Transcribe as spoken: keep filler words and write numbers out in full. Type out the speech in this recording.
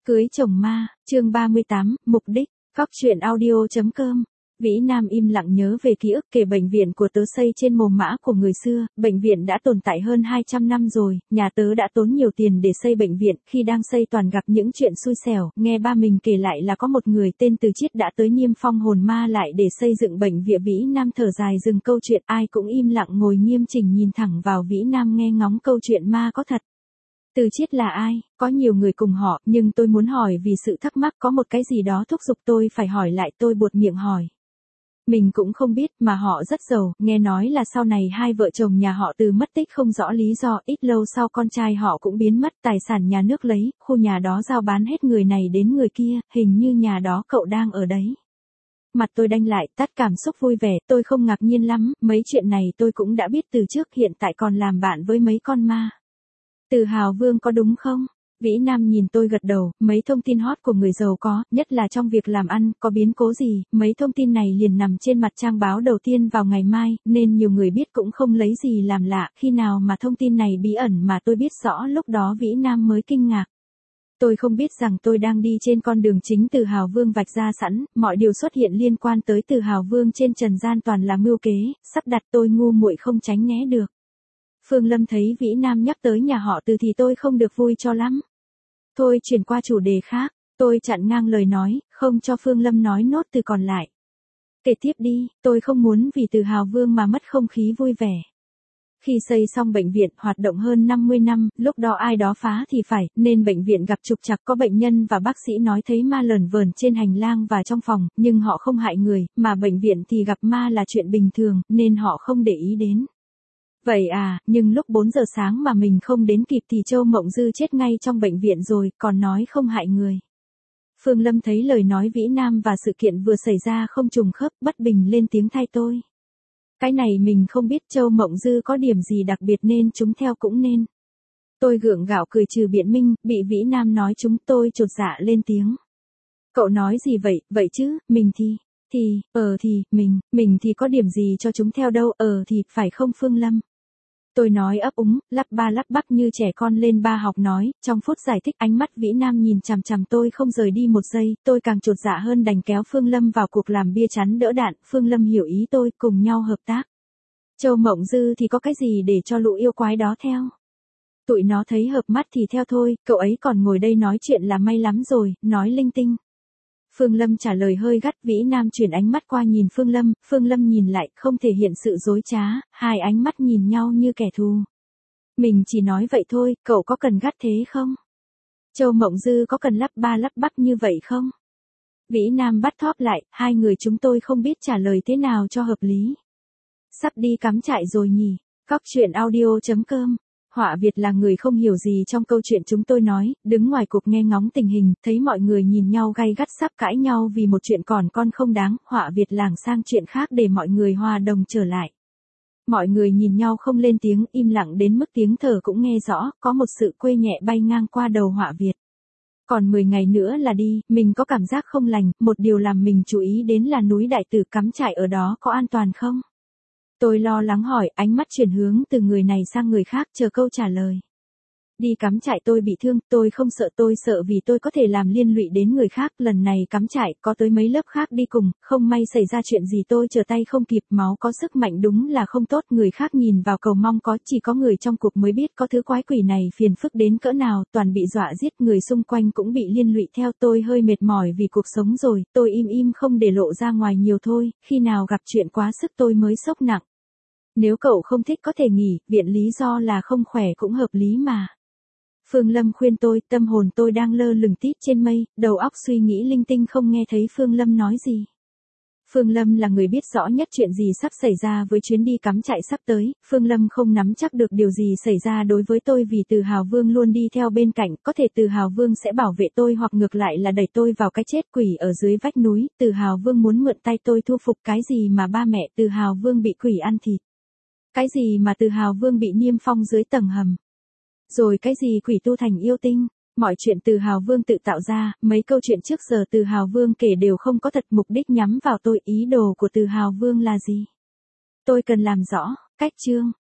Cưới chồng ma, chương ba mươi tám, mục đích, góc truyện audio.com. Vĩ Nam im lặng nhớ về ký ức kể bệnh viện của tớ xây trên mồ mã của người xưa, bệnh viện đã tồn tại hơn hai trăm năm rồi, nhà tớ đã tốn nhiều tiền để xây bệnh viện, khi đang xây toàn gặp những chuyện xui xẻo, nghe ba mình kể lại là có một người tên Từ Chiết đã tới niêm phong hồn ma lại để xây dựng bệnh viện. Vĩ Nam thở dài dừng câu chuyện, ai cũng im lặng ngồi nghiêm chỉnh nhìn thẳng vào Vĩ Nam nghe ngóng câu chuyện ma có thật. Từ Chiết là ai? Có nhiều người cùng họ, nhưng tôi muốn hỏi vì sự thắc mắc, có một cái gì đó thúc giục tôi phải hỏi lại, tôi buột miệng hỏi. Mình cũng không biết, mà họ rất giàu, nghe nói là sau này hai vợ chồng nhà họ Từ mất tích không rõ lý do, ít lâu sau con trai họ cũng biến mất, tài sản nhà nước lấy, khu nhà đó giao bán hết người này đến người kia, hình như nhà đó cậu đang ở đấy. Mặt tôi đanh lại, tắt cảm xúc vui vẻ, tôi không ngạc nhiên lắm, mấy chuyện này tôi cũng đã biết từ trước, hiện tại còn làm bạn với mấy con ma. Từ Hào Vương có đúng không? Vĩ Nam nhìn tôi gật đầu, mấy thông tin hot của người giàu có, nhất là trong việc làm ăn, có biến cố gì, mấy thông tin này liền nằm trên mặt trang báo đầu tiên vào ngày mai, nên nhiều người biết cũng không lấy gì làm lạ, khi nào mà thông tin này bí ẩn mà tôi biết rõ lúc đó Vĩ Nam mới kinh ngạc. Tôi không biết rằng tôi đang đi trên con đường chính Từ Hào Vương vạch ra sẵn, mọi điều xuất hiện liên quan tới Từ Hào Vương trên trần gian toàn là mưu kế, sắp đặt tôi ngu muội không tránh né được. Phương Lâm thấy Vĩ Nam nhắc tới nhà họ Từ thì tôi không được vui cho lắm. Thôi chuyển qua chủ đề khác, tôi chặn ngang lời nói, không cho Phương Lâm nói nốt từ còn lại. Kể tiếp đi, tôi không muốn vì Từ Hào Vương mà mất không khí vui vẻ. Khi xây xong bệnh viện hoạt động hơn năm mươi năm, lúc đó ai đó phá thì phải, nên bệnh viện gặp trục trặc, có bệnh nhân và bác sĩ nói thấy ma lởn vởn trên hành lang và trong phòng, nhưng họ không hại người, mà bệnh viện thì gặp ma là chuyện bình thường, nên họ không để ý đến. Vậy à, nhưng lúc bốn giờ sáng mà mình không đến kịp thì Châu Mộng Dư chết ngay trong bệnh viện rồi, còn nói không hại người. Phương Lâm thấy lời nói Vĩ Nam và sự kiện vừa xảy ra không trùng khớp, bất bình lên tiếng thay tôi. Cái này mình không biết, Châu Mộng Dư có điểm gì đặc biệt nên chúng theo cũng nên. Tôi gượng gạo cười trừ biện minh, bị Vĩ Nam nói chúng tôi chột dạ lên tiếng. Cậu nói gì vậy, vậy chứ, mình thì, thì, ờ thì, mình, mình thì có điểm gì cho chúng theo đâu, ờ thì, phải không Phương Lâm? Tôi nói ấp úng, lắp ba lắp bắp như trẻ con lên ba học nói, trong phút giải thích ánh mắt Vĩ Nam nhìn chằm chằm tôi không rời đi một giây, tôi càng chột dạ hơn đành kéo Phương Lâm vào cuộc làm bia chắn đỡ đạn, Phương Lâm hiểu ý tôi, cùng nhau hợp tác. Châu Mộng Dư thì có cái gì để cho lũ yêu quái đó theo? Tụi nó thấy hợp mắt thì theo thôi, cậu ấy còn ngồi đây nói chuyện là may lắm rồi, nói linh tinh. Phương Lâm trả lời hơi gắt, Vĩ Nam chuyển ánh mắt qua nhìn Phương Lâm, Phương Lâm nhìn lại, không thể hiện sự dối trá, hai ánh mắt nhìn nhau như kẻ thù. Mình chỉ nói vậy thôi, cậu có cần gắt thế không? Châu Mộng Dư có cần lắp ba lắp bắp như vậy không? Vĩ Nam bắt thóp lại, hai người chúng tôi không biết trả lời thế nào cho hợp lý. Sắp đi cắm trại rồi nhỉ? Góc truyện audio.com. Họa Việt là người không hiểu gì trong câu chuyện chúng tôi nói, đứng ngoài cuộc nghe ngóng tình hình, thấy mọi người nhìn nhau gay gắt sắp cãi nhau vì một chuyện còn con không đáng, Họa Việt lảng sang chuyện khác để mọi người hòa đồng trở lại. Mọi người nhìn nhau không lên tiếng, im lặng đến mức tiếng thở cũng nghe rõ, có một sự quê nhẹ bay ngang qua đầu Họa Việt. Còn mười ngày nữa là đi, mình có cảm giác không lành, một điều làm mình chú ý đến là núi Đại Tử, cắm trại ở đó có an toàn không? Tôi lo lắng hỏi, ánh mắt chuyển hướng từ người này sang người khác, chờ câu trả lời. Đi cắm trại tôi bị thương, tôi không sợ, tôi sợ vì tôi có thể làm liên lụy đến người khác, lần này cắm trại có tới mấy lớp khác đi cùng, không may xảy ra chuyện gì tôi trở tay không kịp, máu có sức mạnh đúng là không tốt, người khác nhìn vào cầu mong có, chỉ có người trong cuộc mới biết có thứ quái quỷ này phiền phức đến cỡ nào, toàn bị dọa giết, người xung quanh cũng bị liên lụy theo, tôi hơi mệt mỏi vì cuộc sống rồi, tôi im im không để lộ ra ngoài nhiều thôi, khi nào gặp chuyện quá sức tôi mới sốc nặng. Nếu cậu không thích có thể nghỉ, viện lý do là không khỏe cũng hợp lý mà. Phương Lâm khuyên tôi, tâm hồn tôi đang lơ lửng tít trên mây, đầu óc suy nghĩ linh tinh không nghe thấy Phương Lâm nói gì. Phương Lâm là người biết rõ nhất chuyện gì sắp xảy ra với chuyến đi cắm trại sắp tới, Phương Lâm không nắm chắc được điều gì xảy ra đối với tôi vì Từ Hào Vương luôn đi theo bên cạnh, có thể Từ Hào Vương sẽ bảo vệ tôi hoặc ngược lại là đẩy tôi vào cái chết quỷ ở dưới vách núi, Từ Hào Vương muốn mượn tay tôi thu phục cái gì mà ba mẹ Từ Hào Vương bị quỷ ăn thịt. Cái gì mà Từ Hào Vương bị niêm phong dưới tầng hầm. Rồi cái gì quỷ tu thành yêu tinh, mọi chuyện Từ Hào Vương tự tạo ra, mấy câu chuyện trước giờ Từ Hào Vương kể đều không có thật, mục đích nhắm vào tôi, ý đồ của Từ Hào Vương là gì? Tôi cần làm rõ, cách chương.